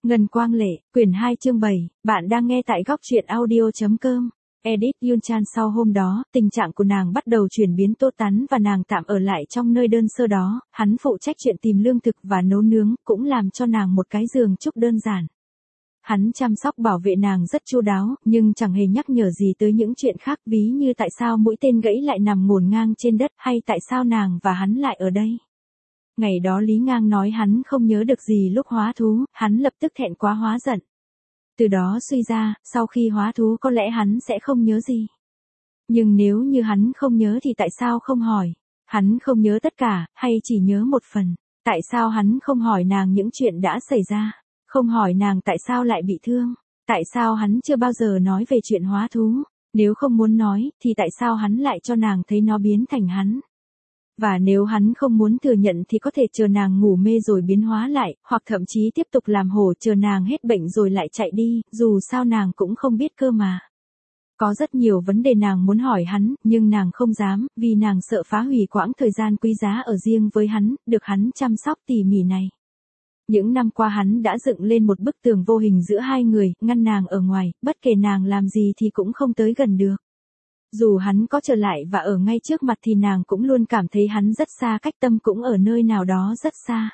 Ngân Quang Lệ, quyển 2 chương 7, bạn đang nghe tại góc truyện audio.com. Edit Yunchan sau hôm đó, tình trạng của nàng bắt đầu chuyển biến tốt tắn và nàng tạm ở lại trong nơi đơn sơ đó, hắn phụ trách chuyện tìm lương thực và nấu nướng, cũng làm cho nàng một cái giường trúc đơn giản. Hắn chăm sóc bảo vệ nàng rất chu đáo, nhưng chẳng hề nhắc nhở gì tới những chuyện khác, ví như tại sao mũi tên gãy lại nằm ngổn ngang trên đất, hay tại sao nàng và hắn lại ở đây. Ngày đó Lý Ngang nói hắn không nhớ được gì lúc hóa thú, hắn lập tức thẹn quá hóa giận. Từ đó suy ra, sau khi hóa thú có lẽ hắn sẽ không nhớ gì. Nhưng nếu như hắn không nhớ thì tại sao không hỏi? Hắn không nhớ tất cả, hay chỉ nhớ một phần? Tại sao hắn không hỏi nàng những chuyện đã xảy ra? Không hỏi nàng tại sao lại bị thương? Tại sao hắn chưa bao giờ nói về chuyện hóa thú? Nếu không muốn nói, thì tại sao hắn lại cho nàng thấy nó biến thành hắn? Và nếu hắn không muốn thừa nhận thì có thể chờ nàng ngủ mê rồi biến hóa lại, hoặc thậm chí tiếp tục làm hổ chờ nàng hết bệnh rồi lại chạy đi, dù sao nàng cũng không biết cơ mà. Có rất nhiều vấn đề nàng muốn hỏi hắn, nhưng nàng không dám, vì nàng sợ phá hủy quãng thời gian quý giá ở riêng với hắn, được hắn chăm sóc tỉ mỉ này. Những năm qua hắn đã dựng lên một bức tường vô hình giữa hai người, ngăn nàng ở ngoài, bất kể nàng làm gì thì cũng không tới gần được. Dù hắn có trở lại và ở ngay trước mặt thì nàng cũng luôn cảm thấy hắn rất xa, cách tâm cũng ở nơi nào đó rất xa.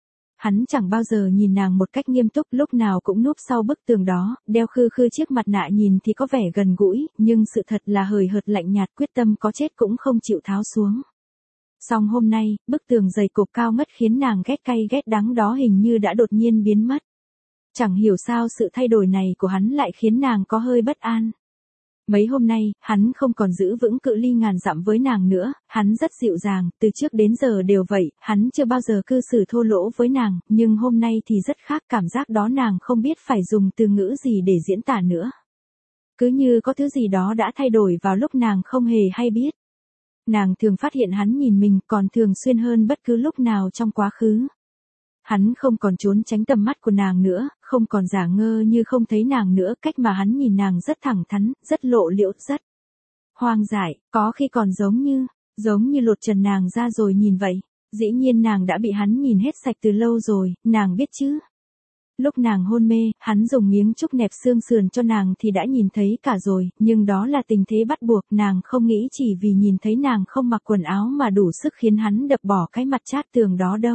Hắn chẳng bao giờ nhìn nàng một cách nghiêm túc, lúc nào cũng núp sau bức tường đó, đeo khư khư chiếc mặt nạ nhìn thì có vẻ gần gũi, nhưng sự thật là hời hợt lạnh nhạt, quyết tâm có chết cũng không chịu tháo xuống. Song hôm nay, bức tường dày cộp cao ngất khiến nàng ghét cay ghét đắng đó hình như đã đột nhiên biến mất. Chẳng hiểu sao sự thay đổi này của hắn lại khiến nàng có hơi bất an. Mấy hôm nay, hắn không còn giữ vững cự ly ngàn dặm với nàng nữa, hắn rất dịu dàng, từ trước đến giờ đều vậy, hắn chưa bao giờ cư xử thô lỗ với nàng, nhưng hôm nay thì rất khác, cảm giác đó nàng không biết phải dùng từ ngữ gì để diễn tả nữa. Cứ như có thứ gì đó đã thay đổi vào lúc nàng không hề hay biết. Nàng thường phát hiện hắn nhìn mình còn thường xuyên hơn bất cứ lúc nào trong quá khứ. Hắn không còn trốn tránh tầm mắt của nàng nữa, không còn giả ngơ như không thấy nàng nữa, cách mà hắn nhìn nàng rất thẳng thắn, rất lộ liễu, rất hoang dại, có khi còn giống như lột trần nàng ra rồi nhìn vậy. Dĩ nhiên nàng đã bị hắn nhìn hết sạch từ lâu rồi, nàng biết chứ. Lúc nàng hôn mê, hắn dùng miếng trúc nẹp xương sườn cho nàng thì đã nhìn thấy cả rồi, nhưng đó là tình thế bắt buộc, nàng không nghĩ chỉ vì nhìn thấy nàng không mặc quần áo mà đủ sức khiến hắn đập bỏ cái mặt chát tường đó đâu.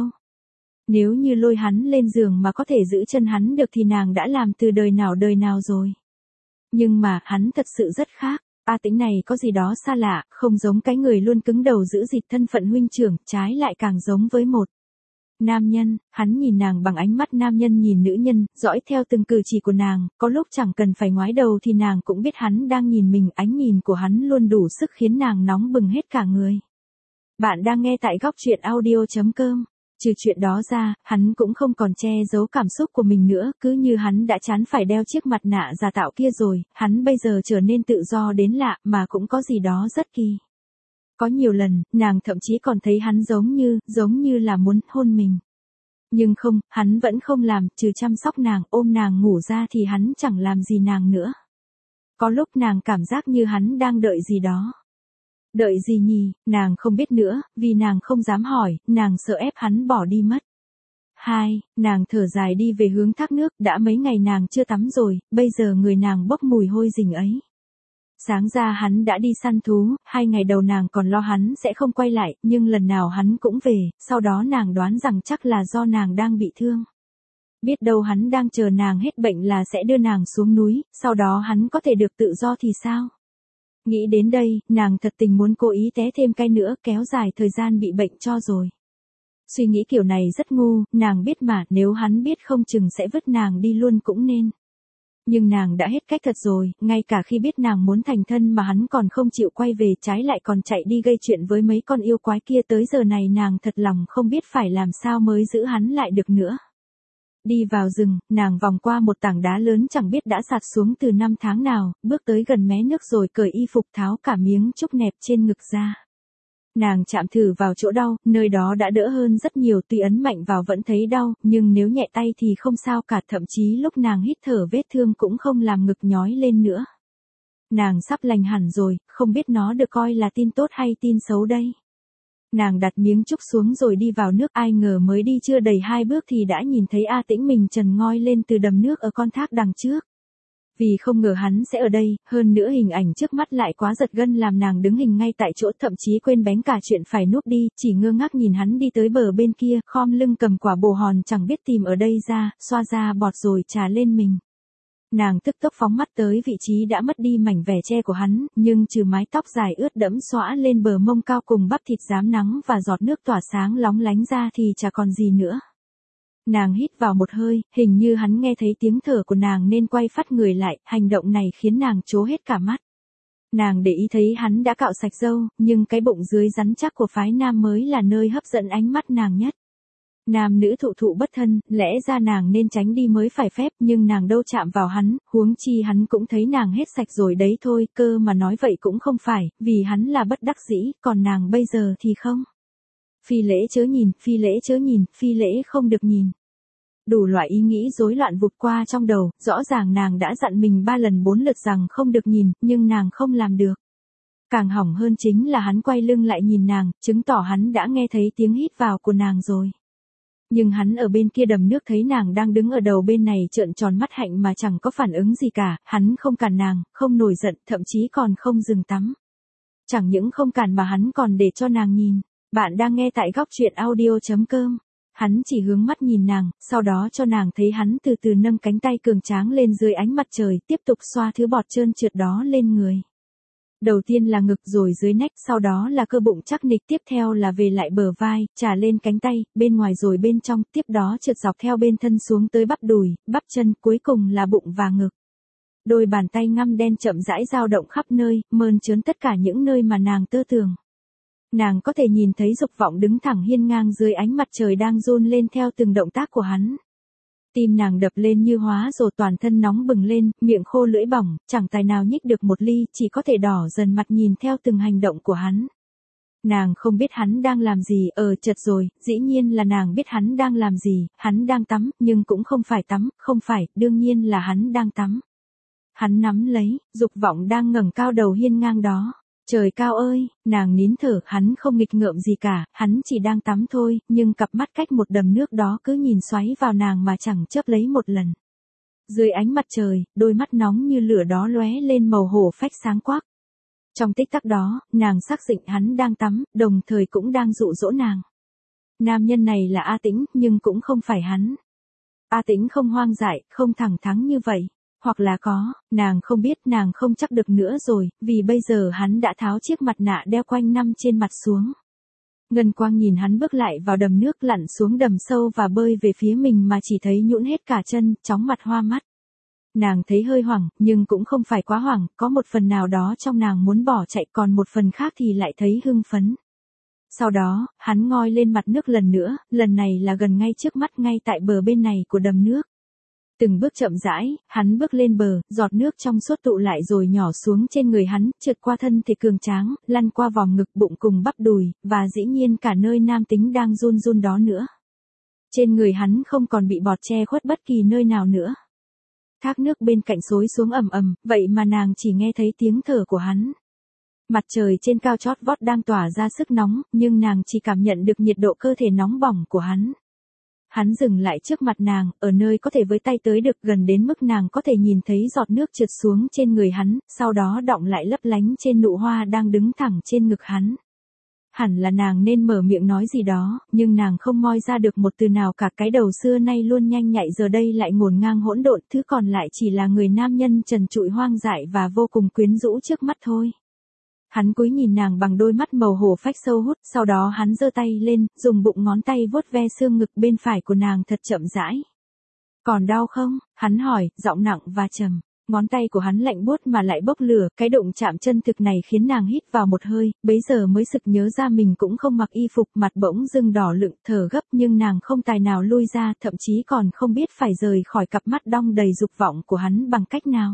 Nếu như lôi hắn lên giường mà có thể giữ chân hắn được thì nàng đã làm từ đời nào rồi. Nhưng mà, hắn thật sự rất khác. A Tĩnh này có gì đó xa lạ, không giống cái người luôn cứng đầu giữ gìn thân phận huynh trưởng, trái lại càng giống với một nam nhân. Hắn nhìn nàng bằng ánh mắt nam nhân nhìn nữ nhân, dõi theo từng cử chỉ của nàng, có lúc chẳng cần phải ngoái đầu thì nàng cũng biết hắn đang nhìn mình, ánh nhìn của hắn luôn đủ sức khiến nàng nóng bừng hết cả người. Bạn đang nghe tại góc truyện audio.com. Trừ chuyện đó ra, hắn cũng không còn che giấu cảm xúc của mình nữa, cứ như hắn đã chán phải đeo chiếc mặt nạ giả tạo kia rồi, hắn bây giờ trở nên tự do đến lạ, mà cũng có gì đó rất kỳ. Có nhiều lần, nàng thậm chí còn thấy hắn giống như là muốn hôn mình. Nhưng không, hắn vẫn không làm, trừ chăm sóc nàng, ôm nàng ngủ ra thì hắn chẳng làm gì nàng nữa. Có lúc nàng cảm giác như hắn đang đợi gì đó. Đợi gì nhỉ, nàng không biết nữa, vì nàng không dám hỏi, nàng sợ ép hắn bỏ đi mất. 2. Nàng thở dài đi về hướng thác nước, đã mấy ngày nàng chưa tắm rồi, bây giờ người nàng bốc mùi hôi rình ấy. Sáng ra hắn đã đi săn thú, 2 ngày đầu nàng còn lo hắn sẽ không quay lại, nhưng lần nào hắn cũng về, sau đó nàng đoán rằng chắc là do nàng đang bị thương. Biết đâu hắn đang chờ nàng hết bệnh là sẽ đưa nàng xuống núi, sau đó hắn có thể được tự do thì sao? Nghĩ đến đây, nàng thật tình muốn cố ý té thêm cái nữa, kéo dài thời gian bị bệnh cho rồi. Suy nghĩ kiểu này rất ngu, nàng biết mà, nếu hắn biết không chừng sẽ vứt nàng đi luôn cũng nên. Nhưng nàng đã hết cách thật rồi, ngay cả khi biết nàng muốn thành thân mà hắn còn không chịu quay về, trái lại còn chạy đi gây chuyện với mấy con yêu quái kia, tới giờ này nàng thật lòng không biết phải làm sao mới giữ hắn lại được nữa. Đi vào rừng, nàng vòng qua một tảng đá lớn chẳng biết đã sạt xuống từ năm tháng nào, bước tới gần mé nước rồi cởi y phục tháo cả miếng trúc nẹp trên ngực ra. Nàng chạm thử vào chỗ đau, nơi đó đã đỡ hơn rất nhiều, tuy ấn mạnh vào vẫn thấy đau, nhưng nếu nhẹ tay thì không sao cả, thậm chí lúc nàng hít thở vết thương cũng không làm ngực nhói lên nữa. Nàng sắp lành hẳn rồi, không biết nó được coi là tin tốt hay tin xấu đây. Nàng đặt miếng trúc xuống rồi đi vào nước, ai ngờ mới đi chưa đầy 2 bước thì đã nhìn thấy A Tĩnh mình trần ngoi lên từ đầm nước ở con thác đằng trước. Vì không ngờ hắn sẽ ở đây, hơn nữa hình ảnh trước mắt lại quá giật gân làm nàng đứng hình ngay tại chỗ, thậm chí quên bén cả chuyện phải núp đi, chỉ ngơ ngác nhìn hắn đi tới bờ bên kia, khom lưng cầm quả bồ hòn chẳng biết tìm ở đây ra, xoa ra bọt rồi trà lên mình. Nàng tức tốc phóng mắt tới vị trí đã mất đi mảnh vẻ che của hắn, nhưng trừ mái tóc dài ướt đẫm xõa lên bờ mông cao cùng bắp thịt rám nắng và giọt nước tỏa sáng lóng lánh ra thì chả còn gì nữa. Nàng hít vào một hơi, hình như hắn nghe thấy tiếng thở của nàng nên quay phát người lại, hành động này khiến nàng trố hết cả mắt. Nàng để ý thấy hắn đã cạo sạch râu, nhưng cái bụng dưới rắn chắc của phái nam mới là nơi hấp dẫn ánh mắt nàng nhất. Nam nữ thụ thụ bất thân, lẽ ra nàng nên tránh đi mới phải phép, nhưng nàng đâu chạm vào hắn, huống chi hắn cũng thấy nàng hết sạch rồi đấy thôi, cơ mà nói vậy cũng không phải, vì hắn là bất đắc dĩ, còn nàng bây giờ thì không. Phi lễ chớ nhìn, phi lễ chớ nhìn, phi lễ không được nhìn. Đủ loại ý nghĩ rối loạn vụt qua trong đầu, rõ ràng nàng đã dặn mình 3 lần 4 lượt rằng không được nhìn, nhưng nàng không làm được. Càng hỏng hơn chính là hắn quay lưng lại nhìn nàng, chứng tỏ hắn đã nghe thấy tiếng hít vào của nàng rồi. Nhưng hắn ở bên kia đầm nước thấy nàng đang đứng ở đầu bên này trợn tròn mắt hạnh mà chẳng có phản ứng gì cả, hắn không cản nàng, không nổi giận, thậm chí còn không dừng tắm. Chẳng những không cản mà hắn còn để cho nàng nhìn. Bạn đang nghe tại góc truyện audio.com. Hắn chỉ hướng mắt nhìn nàng, sau đó cho nàng thấy hắn từ từ nâng cánh tay cường tráng lên dưới ánh mặt trời, tiếp tục xoa thứ bọt trơn trượt đó lên người. Đầu tiên là ngực rồi dưới nách, sau đó là cơ bụng chắc nịch, tiếp theo là về lại bờ vai, trả lên cánh tay, bên ngoài rồi bên trong, tiếp đó trượt dọc theo bên thân xuống tới bắp đùi, bắp chân, cuối cùng là bụng và ngực. Đôi bàn tay ngăm đen chậm rãi dao động khắp nơi, mơn trớn tất cả những nơi mà nàng tơ tưởng. Nàng có thể nhìn thấy dục vọng đứng thẳng hiên ngang dưới ánh mặt trời đang run lên theo từng động tác của hắn. Tim nàng đập lên như hóa rồi, toàn thân nóng bừng lên, miệng khô lưỡi bỏng, chẳng tài nào nhích được một ly, chỉ có thể đỏ dần mặt nhìn theo từng hành động của hắn. Nàng không biết hắn đang làm gì, chật rồi, dĩ nhiên là nàng biết hắn đang làm gì, hắn đang tắm, nhưng cũng không phải tắm, không phải, đương nhiên là hắn đang tắm. Hắn nắm lấy, dục vọng đang ngẩng cao đầu hiên ngang đó. Trời cao ơi, nàng nín thở, hắn không nghịch ngợm gì cả, hắn chỉ đang tắm thôi, nhưng cặp mắt cách một đầm nước đó cứ nhìn xoáy vào nàng mà chẳng chớp lấy một lần. Dưới ánh mặt trời, đôi mắt nóng như lửa đó lóe lên màu hổ phách sáng quắc. Trong tích tắc đó, nàng xác định hắn đang tắm, đồng thời cũng đang dụ dỗ nàng. Nam nhân này là A Tĩnh, nhưng cũng không phải hắn. A Tĩnh không hoang dại, không thẳng thắn như vậy. Hoặc là có, nàng không biết, nàng không chắc được nữa rồi, vì bây giờ hắn đã tháo chiếc mặt nạ đeo quanh năm trên mặt xuống. Ngân quang nhìn hắn bước lại vào đầm nước, lặn xuống đầm sâu và bơi về phía mình mà chỉ thấy nhũn hết cả chân, chóng mặt hoa mắt. Nàng thấy hơi hoảng, nhưng cũng không phải quá hoảng, có một phần nào đó trong nàng muốn bỏ chạy, còn một phần khác thì lại thấy hưng phấn. Sau đó, hắn ngoi lên mặt nước lần nữa, lần này là gần ngay trước mắt, ngay tại bờ bên này của đầm nước. Từng bước chậm rãi, hắn bước lên bờ, giọt nước trong suốt tụ lại rồi nhỏ xuống trên người hắn, trượt qua thân thể cường tráng, lăn qua vòng ngực, bụng cùng bắp đùi, và dĩ nhiên cả nơi nam tính đang run run đó nữa. Trên người hắn không còn bị bọt che khuất bất kỳ nơi nào nữa. Thác nước bên cạnh xối xuống ầm ầm, vậy mà nàng chỉ nghe thấy tiếng thở của hắn. Mặt trời trên cao chót vót đang tỏa ra sức nóng, nhưng nàng chỉ cảm nhận được nhiệt độ cơ thể nóng bỏng của hắn. Hắn dừng lại trước mặt nàng, ở nơi có thể với tay tới được, gần đến mức nàng có thể nhìn thấy giọt nước trượt xuống trên người hắn, sau đó đọng lại lấp lánh trên nụ hoa đang đứng thẳng trên ngực hắn. Hẳn là nàng nên mở miệng nói gì đó, nhưng nàng không moi ra được một từ nào cả, cái đầu xưa nay luôn nhanh nhạy giờ đây lại ngổn ngang hỗn độn, thứ còn lại chỉ là người nam nhân trần trụi hoang dại và vô cùng quyến rũ trước mắt thôi. Hắn cúi nhìn nàng bằng đôi mắt màu hổ phách sâu hút, sau đó hắn giơ tay lên, dùng bụng ngón tay vuốt ve xương ngực bên phải của nàng thật chậm rãi. Còn đau không? Hắn hỏi, giọng nặng và trầm. Ngón tay của hắn lạnh buốt mà lại bốc lửa, cái đụng chạm chân thực này khiến nàng hít vào một hơi, bấy giờ mới sực nhớ ra mình cũng không mặc y phục, mặt bỗng dưng đỏ lựng, thở gấp, nhưng nàng không tài nào lui ra, thậm chí còn không biết phải rời khỏi cặp mắt đong đầy dục vọng của hắn bằng cách nào.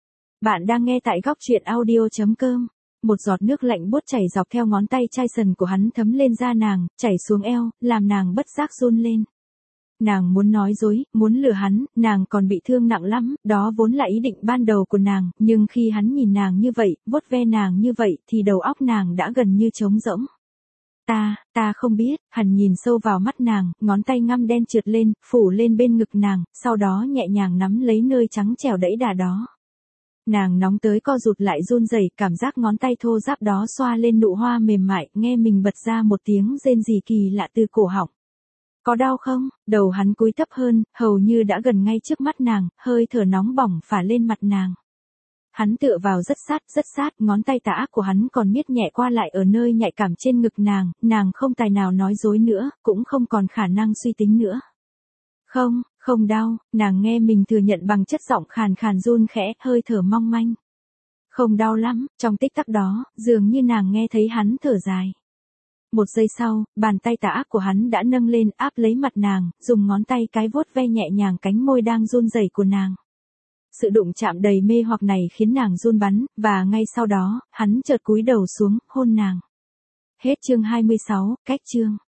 Bạn đang nghe tại góc truyện audio.com. Một giọt nước lạnh buốt chảy dọc theo ngón tay chai sần của hắn thấm lên da nàng, chảy xuống eo, làm nàng bất giác run lên. Nàng muốn nói dối, muốn lừa hắn, nàng còn bị thương nặng lắm, đó vốn là ý định ban đầu của nàng, nhưng khi hắn nhìn nàng như vậy, vuốt ve nàng như vậy, thì đầu óc nàng đã gần như trống rỗng. Ta không biết, hắn nhìn sâu vào mắt nàng, ngón tay ngăm đen trượt lên, phủ lên bên ngực nàng, sau đó nhẹ nhàng nắm lấy nơi trắng trẻo đẫy đà đó. Nàng nóng tới co rụt lại run rẩy, cảm giác ngón tay thô ráp đó xoa lên nụ hoa mềm mại, nghe mình bật ra một tiếng rên rỉ kỳ lạ từ cổ họng. Có đau không? Đầu hắn cúi thấp hơn, hầu như đã gần ngay trước mắt nàng, hơi thở nóng bỏng phả lên mặt nàng. Hắn tựa vào rất sát, ngón tay tả ác của hắn còn miết nhẹ qua lại ở nơi nhạy cảm trên ngực nàng không tài nào nói dối nữa, cũng không còn khả năng suy tính nữa. Không đau, nàng nghe mình thừa nhận bằng chất giọng khàn khàn run khẽ, hơi thở mong manh. Không đau lắm, trong tích tắc đó, dường như nàng nghe thấy hắn thở dài. Một giây sau, bàn tay tả ác của hắn đã nâng lên áp lấy mặt nàng, dùng ngón tay cái vuốt ve nhẹ nhàng cánh môi đang run rẩy của nàng. Sự đụng chạm đầy mê hoặc này khiến nàng run bắn, và ngay sau đó, hắn chợt cúi đầu xuống, hôn nàng. Hết chương 26, cách chương.